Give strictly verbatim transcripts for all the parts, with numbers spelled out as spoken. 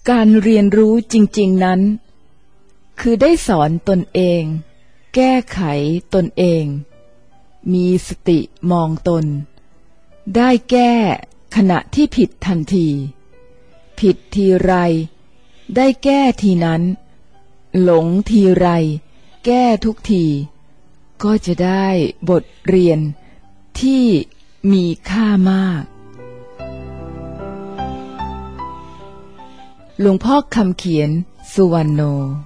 การเรียนรู้จริงๆนั้นคือได้สอนตนเองแก้ไขตนเองมีสติมองตนได้แก้ขณะที่ผิดทันทีผิดทีไรได้แก้ทีนั้นหลงทีไรแก้ทุกทีก็จะได้บทเรียนที่มีค่ามากหลวงพ่อคำเขียนสุวรรณโน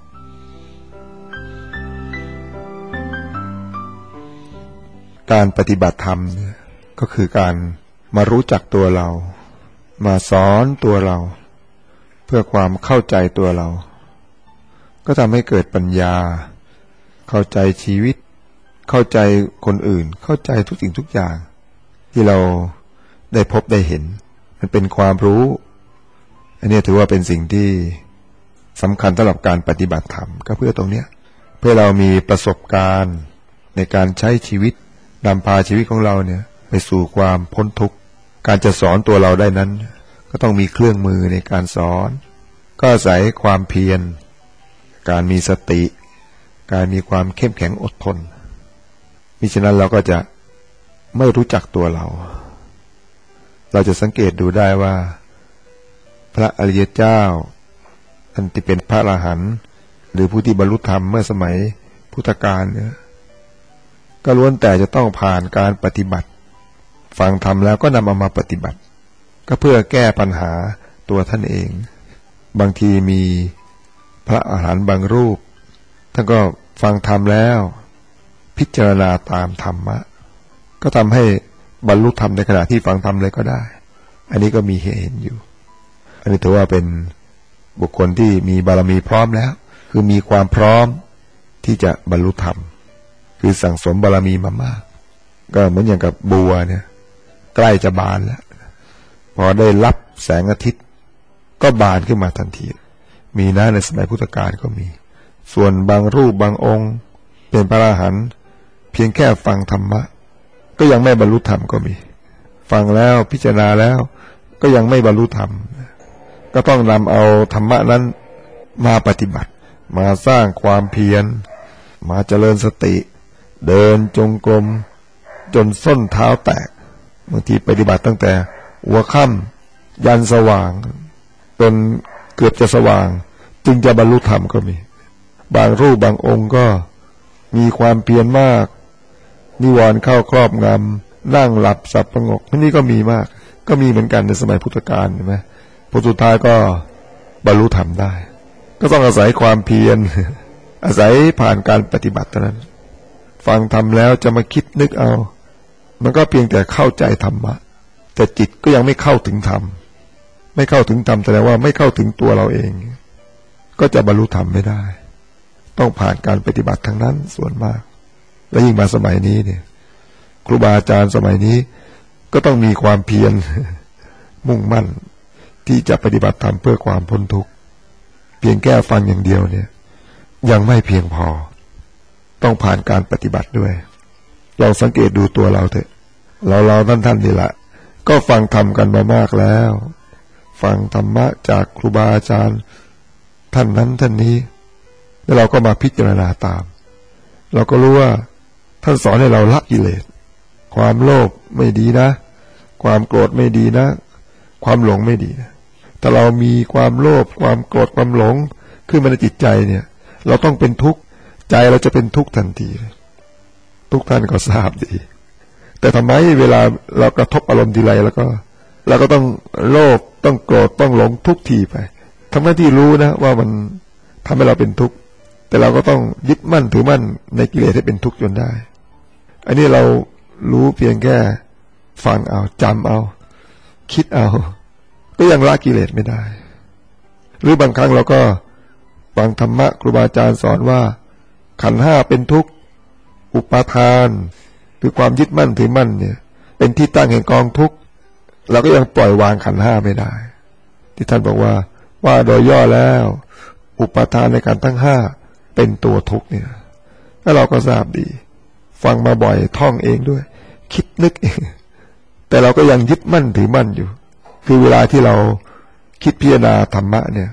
การปฏิบัติธรรมเนี่ยก็คือการมารู้จักตัวเรามาสอนตัวเราเพื่อความเข้าใจตัวเราก็ทำให้เกิดปัญญาเข้าใจชีวิตเข้าใจคนอื่นเข้าใจทุกสิ่งทุกอย่างที่เราได้พบได้เห็นมันเป็นความรู้อันนี้ถือว่าเป็นสิ่งที่สำคัญสำหรับการปฏิบัติธรรมก็เพื่อตรงเนี้ยเพื่อเรามีประสบการณ์ในการใช้ชีวิตนำพาชีวิตของเราเนี่ยไปสู่ความพ้นทุกข์การจะสอนตัวเราได้นั้นก็ต้องมีเครื่องมือในการสอนก็อาศัยความเพียรการมีสติการมีความเข้มแข็งอดทนมิฉะนั้นเราก็จะไม่รู้จักตัวเราเราจะสังเกตดูได้ว่าพระอริยเจ้าท่านที่เป็นพระอรหันต์หรือผู้ที่บรรลุธรรมเมื่อสมัยพุทธกาลเนี่ยก็ล้วนแต่จะต้องผ่านการปฏิบัติฟังธรรมแล้วก็นำเอามาปฏิบัติก็เพื่อแก้ปัญหาตัวท่านเองบางทีมีพระอรหันต์บางรูปท่านก็ฟังธรรมแล้วพิจารณาตามธรรมะก็ทำให้บรรลุธรรมในขณะที่ฟังธรรมเลยก็ได้อันนี้ก็มีเหตุอยู่อันนี้ถือว่าเป็นบุคคลที่มีบารมีพร้อมแล้วคือมีความพร้อมที่จะบรรลุธรรมคือสั่งสมบารมีมามากก็เหมือนอย่างกับบัวเนี่ยใกล้จะบานแล้วพอได้รับแสงอาทิตย์ก็บานขึ้นมาทันทีมีนะในสมัยพุทธกาลก็มีส่วนบางรูปบางองค์เป็นพระอรหันต์เพียงแค่ฟังธรรมะก็ยังไม่บรรลุธรรมก็มีฟังแล้วพิจารณาแล้วก็ยังไม่บรรลุธรรมก็ต้องนำเอาธรรมะนั้นมาปฏิบัติมาสร้างความเพียรมาเจริญสติเดินจงกรมจนส้นเท้าแตกบางทีปฏิบัติตั้งแต่หัวค่ำยันสว่างจนเกือบจะสว่างจึงจะบรรลุธรรมก็มีบางรูปบางองค์ก็มีความเพียรมากนิวรณ์เข้าครอบงำนั่งหลับสับประงกนี่ก็มีมากก็มีเหมือนกันในสมัยพุทธกาลเห็นไหมพอสุดท้ายก็บรรลุธรรมได้ก็ต้องอาศัยความเพียรอาศัยผ่านการปฏิบัติเท่านั้นฟังธรรมแล้วจะมาคิดนึกเอามันก็เพียงแต่เข้าใจธรรมะแต่จิตก็ยังไม่เข้าถึงธรรมไม่เข้าถึงธรรมแสดงว่าไม่เข้าถึงตัวเราเองก็จะบรรลุธรรมไม่ได้ต้องผ่านการปฏิบัติทั้งนั้นส่วนมากและยิ่งมาสมัยนี้เนี่ยครูบาอาจารย์สมัยนี้ก็ต้องมีความเพียรมุ่งมั่นที่จะปฏิบัติธรรมเพื่อความพ้นทุกข์เพียงแค่ฟังอย่างเดียวเนี่ยยังไม่เพียงพอต้องผ่านการปฏิบัติด้วยลองสังเกตดูตัวเราเถอะเราเราท่านท่านนี่แหละก็ฟังธรรมกันมามากแล้วฟังธรรมะจากครูบาอาจารย์ท่านนั้นท่านนี้แล้วเราก็มาพิจารณาตามเราก็รู้ว่าท่านสอนให้เราละกิเลสความโลภไม่ดีนะความโกรธไม่ดีนะความหลงไม่ดีนะถ้าเรามีความโลภความโกรธความหลงขึ้นมาในจิตใจเนี่ยเราต้องเป็นทุกข์ใจเราจะเป็นทุกข์ทันทีทุกท่านก็ทราบดีแต่ทำไมเวลาเรากระทบอารมณ์ทีไรแล้วก็เราก็ต้องโลภต้องโกรธต้องหลงทุกทีไปทั้งที่รู้นะว่ามันทำให้เราเป็นทุกข์แต่เราก็ต้องยึดมั่นถือมั่นในกิเลสให้เป็นทุกข์จนได้อันนี้เรารู้เพียงแค่ฟังเอาจำเอาคิดเอาก็ยังละกิเลสไม่ได้หรือบางครั้งเราก็ฟังธรรมะครูบาอาจารย์สอนว่าขันธ์ห้าเป็นทุกข์อุปาทานคือความยึดมั่นถือมั่นเนี่ยเป็นที่ตั้งแห่งกองทุกข์เราก็ยังปล่อยวางขันธ์ห้าไม่ได้ที่ท่านบอกว่าว่าโดยย่อแล้วอุปาทานในการทั้งห้าเป็นตัวทุกข์เนี่ยแล้วเราก็ทราบดีฟังมาบ่อยท่องเองด้วยคิดนึกเองแต่เราก็ยังยึดมั่นถือมั่นอยู่คือเวลาที่เราคิดพิจารณาธรรมะเนี่ย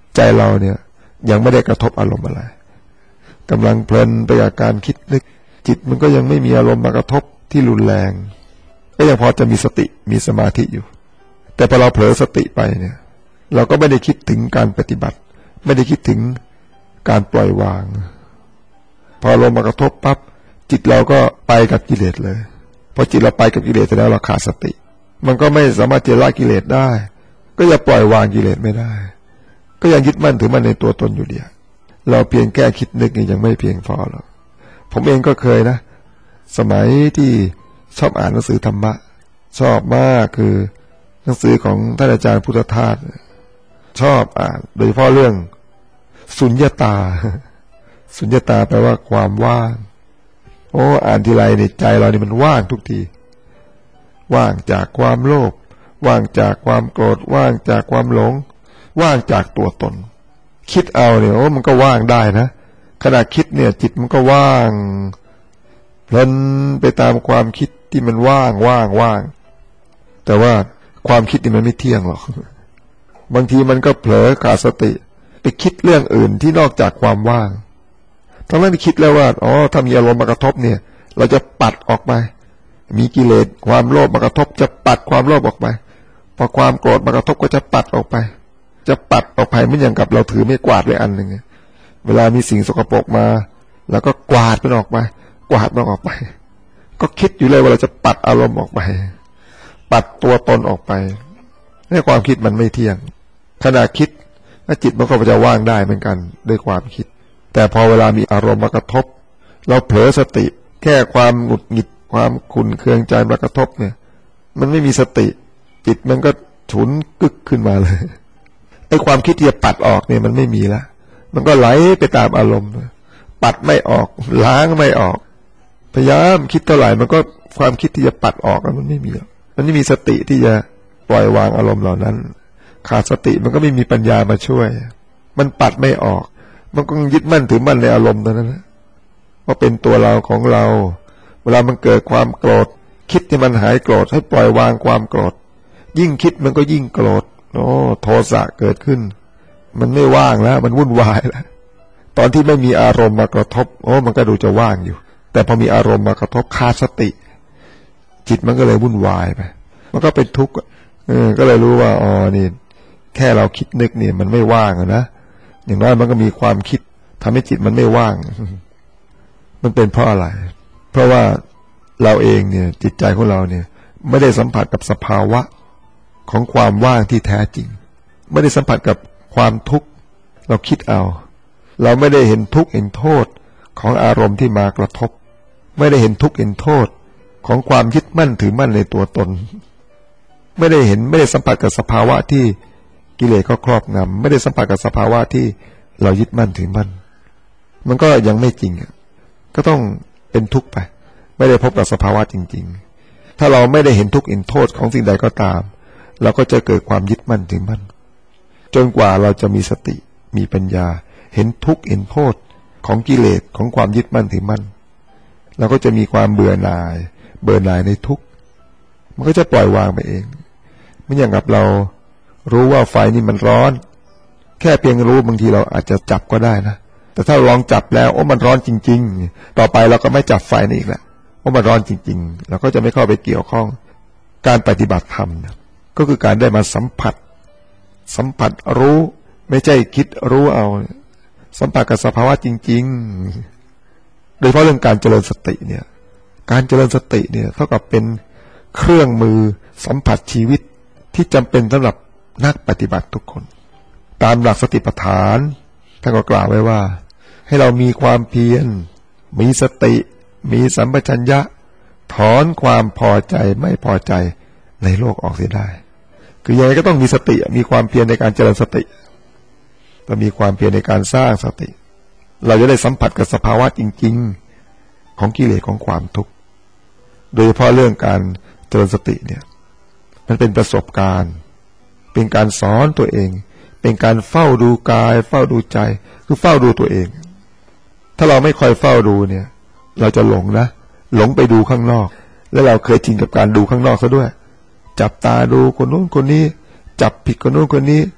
ใจเราเนี่ยยังไม่ได้กระทบอารมณ์อะไรกำลังเพลินไปกับการคิดนึกจิตมันก็ยังไม่มีอารมณ์มากระทบที่รุนแรงก็ยังพอจะมีสติมีสมาธิอยู่แต่พอเราเผลอสติไปเนี่ยเราก็ไม่ได้คิดถึงการปฏิบัติไม่ได้คิดถึงการปล่อยวางพออารมณ์มากระทบปั๊บจิตเราก็ไปกับกิเลสเลยพอจิตเราไปกับกิเลสแล้วเราขาดสติมันก็ไม่สามารถจะละกิเลสได้ก็อย่าปล่อยวางกิเลสไม่ได้ก็ยังยึดมั่นถือมั่นในตัวตนอยู่เดียวเราเพียงแก้คิดนึกนี่ยังไม่เพียงพอหรอกผมเองก็เคยนะสมัยที่ชอบอ่านหนังสือธรรมะชอบมากคือหนังสือของท่านอาจารย์พุทธทาสชอบอ่านโดยเฉพาะเรื่องสุญญตาสุญญตาแปลว่าความว่างโอ้อ่านทีไรในใจเรานี่มันว่างทุกทีว่างจากความโลภว่างจากความโกรธว่างจากความหลงว่างจากตัวตนคิดเอาเนี่ยโอ้มันก็ว่างได้นะขณะคิดเนี่ยจิตมันก็ว่างเพลินไปตามความคิดที่มันว่างว่างว่างแต่ว่าความคิดนี่มันไม่เที่ยงหรอกบางทีมันก็เผลอขาดสติไปคิดเรื่องอื่นที่นอกจากความว่างทั้งนั้นที่คิดแล้วว่าอ๋อถ้ามีอารมณ์มากระทบเนี่ยเราจะปัดออกไปมีกิเลสความโลภมากระทบจะปัดความโลภออกไปพอความโกรธมากระทบก็จะปัดออกไปจะปัดออกไปไม่อย่างกับเราถือไม่กวาดไว้อันหนึ่งเวลามีสิ่งสกปรกมาแล้วก็กวาดมันออกไปกวาดมันออกไปก็คิดอยู่เลยว่าเราจะปัดอารมณ์ออกไปปัดตัวตนออกไปในความคิดมันไม่เที่ยงขณะคิดจิตมันก็จะว่างได้เหมือนกันด้วยความคิดแต่พอเวลามีอารมณ์มากระทบเราเผลอสติแค่ความหงุดหงิดความขุ่นเคืองใจมากระทบเนี่ยมันไม่มีสติจิตมันก็ฉุนกึกขึ้นมาเลยไอ้ความคิดที่จะปัดออกเนี่ยมันไม่มีแล้วมันก็ไหลไปตามอารมณ์ปัดไม่ออกล้างไม่ออกพยายามคิดเท่าไหร่มันก็ความคิดที่จะปัดออกมันไม่มีมันไม่มีสติที่จะปล่อยวางอารมณ์เหล่านั้นขาดสติมันก็ไม่มีปัญญามาช่วยมันปัดไม่ออกมันก็ยึดมั่นถือมั่นในอารมณ์นั้นนะว่าเป็นตัวเราของเราเวลามันเกิดความโกรธคิดที่มันหายโกรธให้ปล่อยวางความโกรธยิ่งคิดมันก็ยิ่งโกรธโอ้โทสะเกิดขึ้นมันไม่ว่างแล้วมันวุ่นวายแล้วตอนที่ไม่มีอารมณ์มากระทบโอ้มันก็ดูจะว่างอยู่แต่พอมีอารมณ์มากระทบขาดสติจิตมันก็เลยวุ่นวายไปมันก็เป็นทุกข์เออก็เลยรู้ว่าอ๋อนี่แค่เราคิดนึกเนี่ยมันไม่ว่างนะอย่างน้อยมันก็มีความคิดทำให้จิตมันไม่ว่างมันเป็นเพราะอะไรเพราะว่าเราเองเนี่ยจิตใจของเราเนี่ยไม่ได้สัมผัสกับสภาวะของความว่างที่แท้จริงไม่ได้สัมผัสกับความทุกข์เราคิดเอาเราไม่ได้เห็นทุกข์เห็นโทษของอารมณ์ที่มากระทบไม่ได้เห็นทุกข์เห็นโทษของความยึดมั่นถือมั่นในตัวตนไม่ได้เห็นไม่ได้สัมผัสกับสภาวะที่กิเลสก็ครอบงำไม่ได้สัมผัสกับสภาวะที่เรายึดมั่นถือมั่นมันก็ยังไม่จริงก็ต้องเป็นทุกข์ไปไม่ได้พบกับสภาวะจริงๆถ้าเราไม่ได้เห็นทุกข์เห็นโทษของสิ่งใดก็ตามเราก็จะเกิดความยึดมั่นถือมั่นจนกว่าเราจะมีสติมีปัญญาเห็นทุกข์เห็นโทษของกิเลสของความยึดมั่นถือมั่นเราก็จะมีความเบื่อหน่ายเบื่อหน่ายในทุกข์มันก็จะปล่อยวางไปเองไม่อย่างกับเรารู้ว่าไฟนี่มันร้อนแค่เพียงรู้บางทีเราอาจจะจับก็ได้นะแต่ถ้าลองจับแล้วโอ้มันร้อนจริงๆต่อไปเราก็ไม่จับไฟนี่อีกแล้วโอ้มันร้อนจริงๆเราก็จะไม่เข้าไปเกี่ยวข้องการปฏิบัติธรรมก็คือการได้มาสัมผัสสัมผัสรู้ไม่ใช่คิดรู้เอาสัมผัสกับสภาวะจริงๆโดยเฉพาะเรื่องการเจริญสติเนี่ยการเจริญสติเนี่ยเท่ากับเป็นเครื่องมือสัมผัสชีวิตที่จำเป็นสำหรับนักปฏิบัติทุกคนตามหลักสติปัฏฐานท่านก็กล่าวไว้ว่าให้เรามีความเพียรมีสติมีสัมปชัญญะถอนความพอใจไม่พอใจในโลกออกเสียได้คือยังไงก็ต้องมีสติมีความเพียรในการเจริญสติต้องมีความเพียรในการสร้างสติเราจะได้สัมผัสกับสภาวะจริงๆของกิเลสของความทุกข์โดยเฉพาะเรื่องการเจริญสติเนี่ยมันเป็นประสบการณ์เป็นการสอนตัวเองเป็นการเฝ้าดูกายเฝ้าดูใจคือเฝ้าดูตัวเองถ้าเราไม่ค่อยเฝ้าดูเนี่ยเราจะหลงนะหลงไปดูข้างนอกแล้วเราเคยชินกับการดูข้างนอกซะด้วยจับตาดูคนนู้นคนนี้จับผิดคนนู้นคนนี้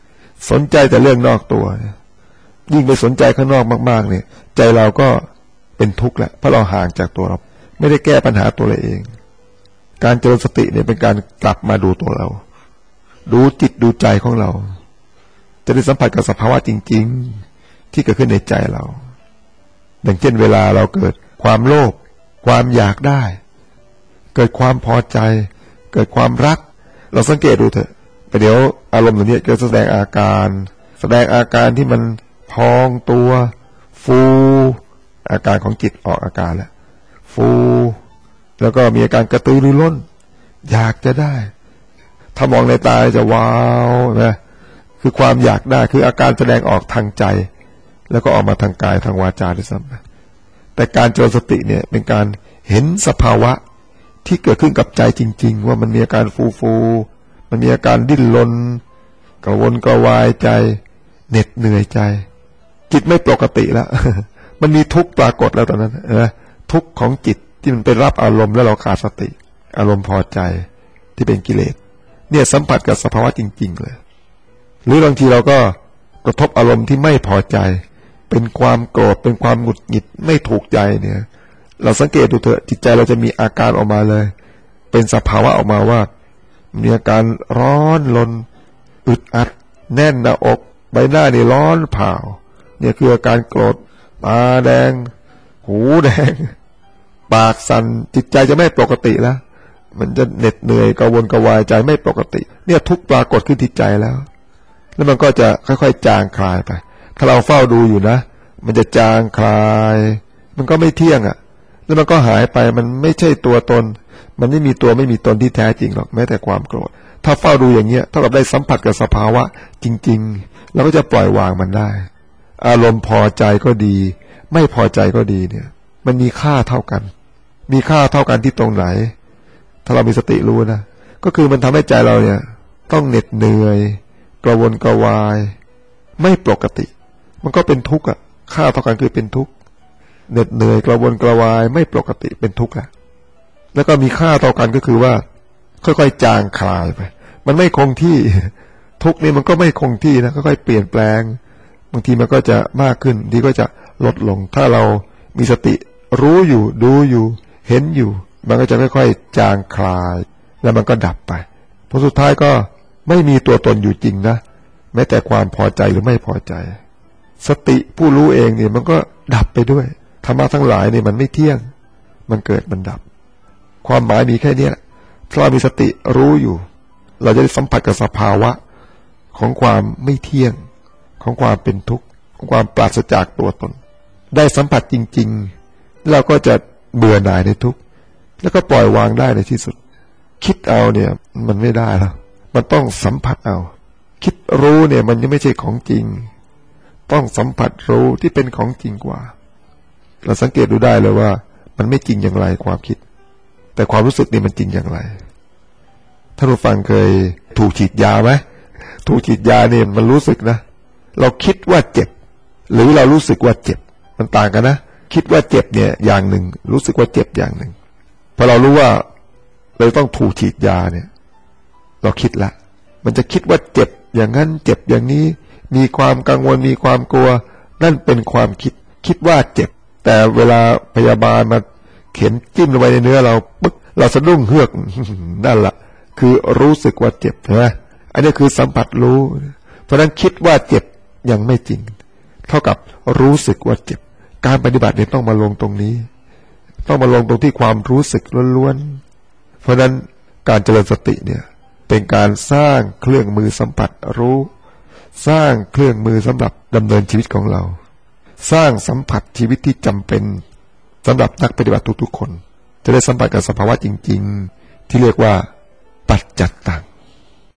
สนใจแต่เรื่องนอกตัวยิ่งไปสนใจข้างนอกมากๆเนี่ยใจเราก็เป็นทุกข์แหละเพราะเราห่างจากตัวเราไม่ได้แก้ปัญหาตัวเราเองการเจริญสติเนี่ยเป็นการกลับมาดูตัวเราดูจิตดูใจของเราจะได้สัมผัสกับสภาวะจริงๆที่เกิดขึ้นในใจเราอย่างเช่นเวลาเราเกิดความโลภความอยากได้เกิดความพอใจเกิดความรักเราสังเกตดูเถอะไปเดี๋ยวอารมณ์ตัวนี้จะแสดงอาการแสดงอาการที่มันพองตัวฟูอาการของจิตออกอาการแล้วฟูแล้วก็มีอาการกระตือรือร้นอยากจะได้ถ้ามองในตาจะว้าวนะคือความอยากได้คืออาการแสดงออกทางใจแล้วก็ออกมาทางกายทางวาจาด้วยซ้ำแต่การเจริญสติเนี่ยเป็นการเห็นสภาวะที่เกิดขึ้นกับใจจริงๆว่ามันมีอาการฟูฟูมันมีอาการดิ้นรนกระวนกระวายใจเหน็ดเหนื่อยใจจิตไม่ปกติแล้ว มันมีทุกข์ปรากฏแล้วตอนนั้นนะทุกข์ของจิตที่มันไปรับอารมณ์แล้วเราขาดสติอารมณ์พอใจที่เป็นกิเลสเนี่ยสัมผัสกับสภาวะจริงๆเลยหรือบางทีเราก็กระทบอารมณ์ที่ไม่พอใจเป็นความโกรธเป็นความหงุดหงิดไม่ถูกใจเนี่ยเราสังเกตดูเถอะจิตใจเราจะมีอาการออกมาเลยเป็นสภาวะออกมาว่ามีอาการร้อนรนอึดอัดแน่นหน้าอกใบหน้านี่ร้อนเผาเนี่ยคืออาการโกรธตาแดงหูแดงปากสั่นจิตใจจะไม่ปกติแล้วมันจะเหน็ดเหนื่อยกระวนกระวายใจไม่ปกติเนี่ยทุกปรากฏขึ้นที่ใจแล้วแล้วมันก็จะค่อยๆจางคลายไปถ้าเราเฝ้าดูอยู่นะมันจะจางคลายมันก็ไม่เที่ยงอ่ะแล้วมันก็หายไปมันไม่ใช่ตัวตนมันไม่มีตัวไม่มีตนที่แท้จริงหรอกแม้แต่ความโกรธถ้าเฝ้าดูอย่างเงี้ยเท่ากับได้สัมผัสกับสภาวะจริงๆเราก็จะปล่อยวางมันได้อารมณ์พอใจก็ดีไม่พอใจก็ดีเนี่ยมันมีค่าเท่ากันมีค่าเท่ากันที่ตรงไหนถ้าเรามีสติรู้นะก็คือมันทำให้ใจเราเนี่ยต้องเหน็ดเหนื่อยกระวนกระวายไม่ปกติมันก็เป็นทุกข์อ่ะค่าเท่ากันคือเป็นทุกข์เหน็ดเหนื่อยกระวนกระวายไม่ปกติเป็นทุกข์แหละแล้วก็มีค่าเท่ากันก็คือว่าค่อยๆจางคลายไปมันไม่คงที่ทุกข์นี่มันก็ไม่คงที่นะค่อยๆเปลี่ยนแปลงบางทีมันก็จะมากขึ้นบางทีก็จะลดลงถ้าเรามีสติรู้อยู่ดูอยู่เห็นอยู่มันก็จะค่อยๆจางคลายแล้วมันก็ดับไปผลสุดท้ายก็ไม่มีตัวตนอยู่จริงนะแม้แต่ความพอใจหรือไม่พอใจสติผู้รู้เองเนี่ยมันก็ดับไปด้วยธรรมะทั้งหลายเนี่ยมันไม่เที่ยงมันเกิดมันดับความหมายมีแค่นี้แหละถ้าเรามีสติรู้อยู่เราจะได้สัมผัสกับสภาวะของความไม่เที่ยงของความเป็นทุกข์ของความปราศจากตัวตนได้สัมผัสจริงๆเราก็จะเบื่อหน่ายในทุกข์แล้วก็ปล่อยวางได้ในที่สุดคิดเอาเนี่ยมันไม่ได้แล้วมันต้องสัมผัสเอาคิดรู้เนี่ยมันยังไม่ใช่ของจริงต้องสัมผัสรู้ที่เป็นของจริงกว่าเราสังเกตดูได้เลยว่ามันไม่จริงอย่างไรความคิดแต่ความรู้สึกนี่มันจริงอย่างไรท่านผู้ฟังเคยถูกฉีดยาไหมถูกฉีดยาเนี่ยมันรู้สึกนะเราคิดว่าเจ็บหรือเรารู้สึกว่าเจ็บมันต่างกันนะคิดว่าเจ็บเนี่ยอย่างหนึ่งรู้สึกว่าเจ็บอย่างหนึ่งพอเรารู้ว่าเราต้องถูกฉีดยาเนี่ยเราคิดละมันจะคิดว่าเจ็บอย่างนั้นเจ็บอย่างนี้มีความกังวลมีความกลัวนั่นเป็นความคิดคิดว่าเจ็บแต่เวลาพยาบาลมาเข็มจิ้มลงไปในเนื้อเราปึ๊กเราสะดุ้งเฮือกนั่นแหละคือรู้สึกว่าเจ็บใช่ไหมอันนี้คือสัมผัสรู้เพราะนั้นคิดว่าเจ็บยังไม่จริงเท่ากับรู้สึกว่าเจ็บการปฏิบัติเนี่ยต้องมาลงตรงนี้ต้องมาลงตรงที่ความรู้สึกล้วนๆเพราะนั้นการเจริญสติเนี่ยเป็นการสร้างเครื่องมือสัมผัสรู้สร้างเครื่องมือสำหรับดำเนินชีวิตของเราสร้างสัมผัสชีวิตที่จำเป็นสำหรับนักปฏิบัติทุกๆคนจะได้สัมผัสกับสภาวะจริงๆที่เรียกว่าปัจจัตตัง